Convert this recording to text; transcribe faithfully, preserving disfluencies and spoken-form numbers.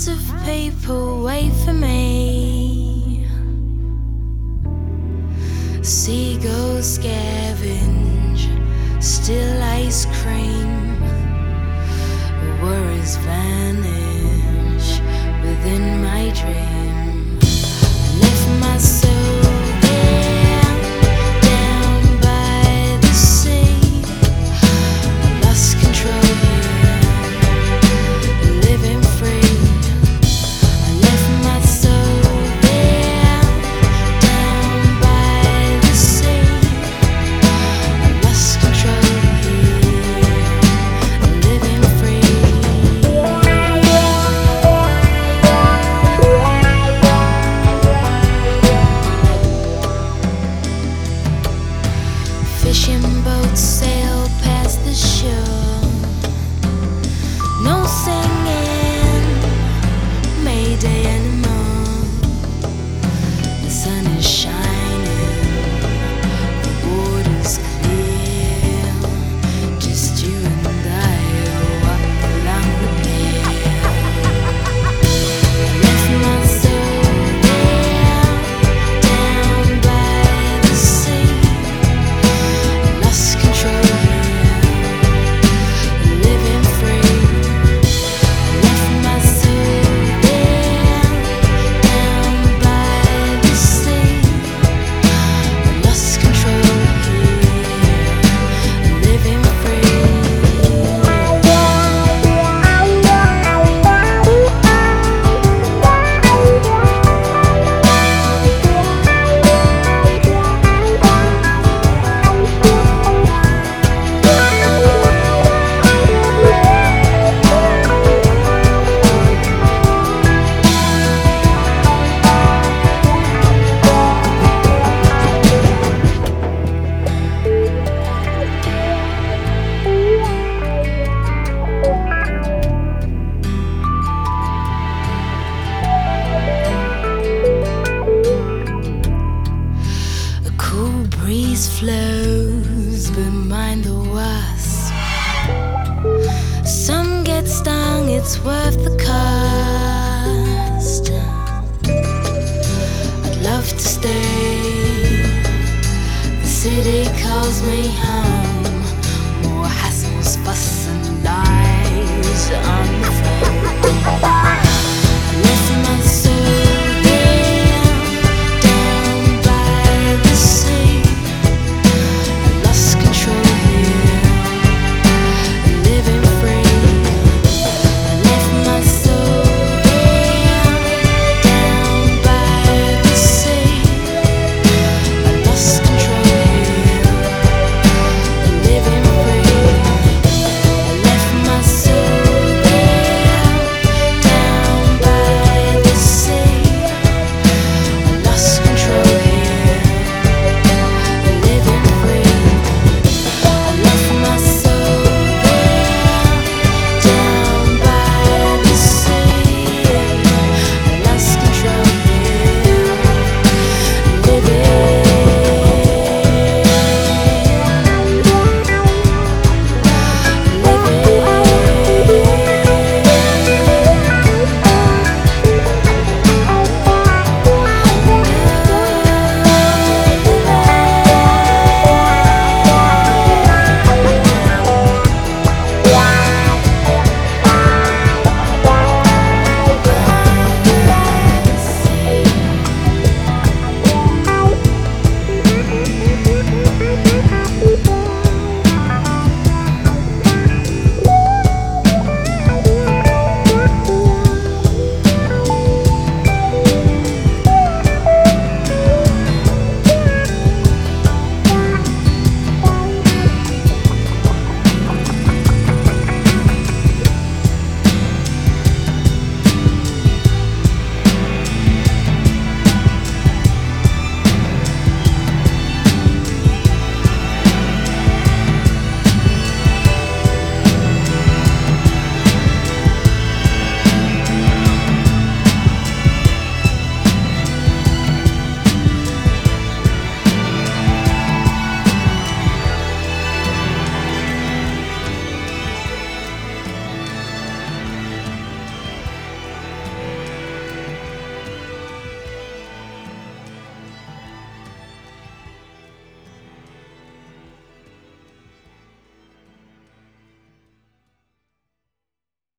Lots of people wait for me. Seagulls scavenge, still ice cream. Worries vanish within my dream. I left my soul there, down by the sea. I lost control here, living free. I left my soul there, down by the sea. I lost control here, living free. Fishing boats sail past the shore. No singing, Mayday anymore. The sun is shining, the water's clear. Just you and I walk along the pier. I left my soul there, down by the sea. Lost control here, living free. I left my soul there, down by the sea. Lost control here, living free. A cool breeze flows behind the wasp. Some get stung, it's worth the cost. I'd love to stay. The city calls me home.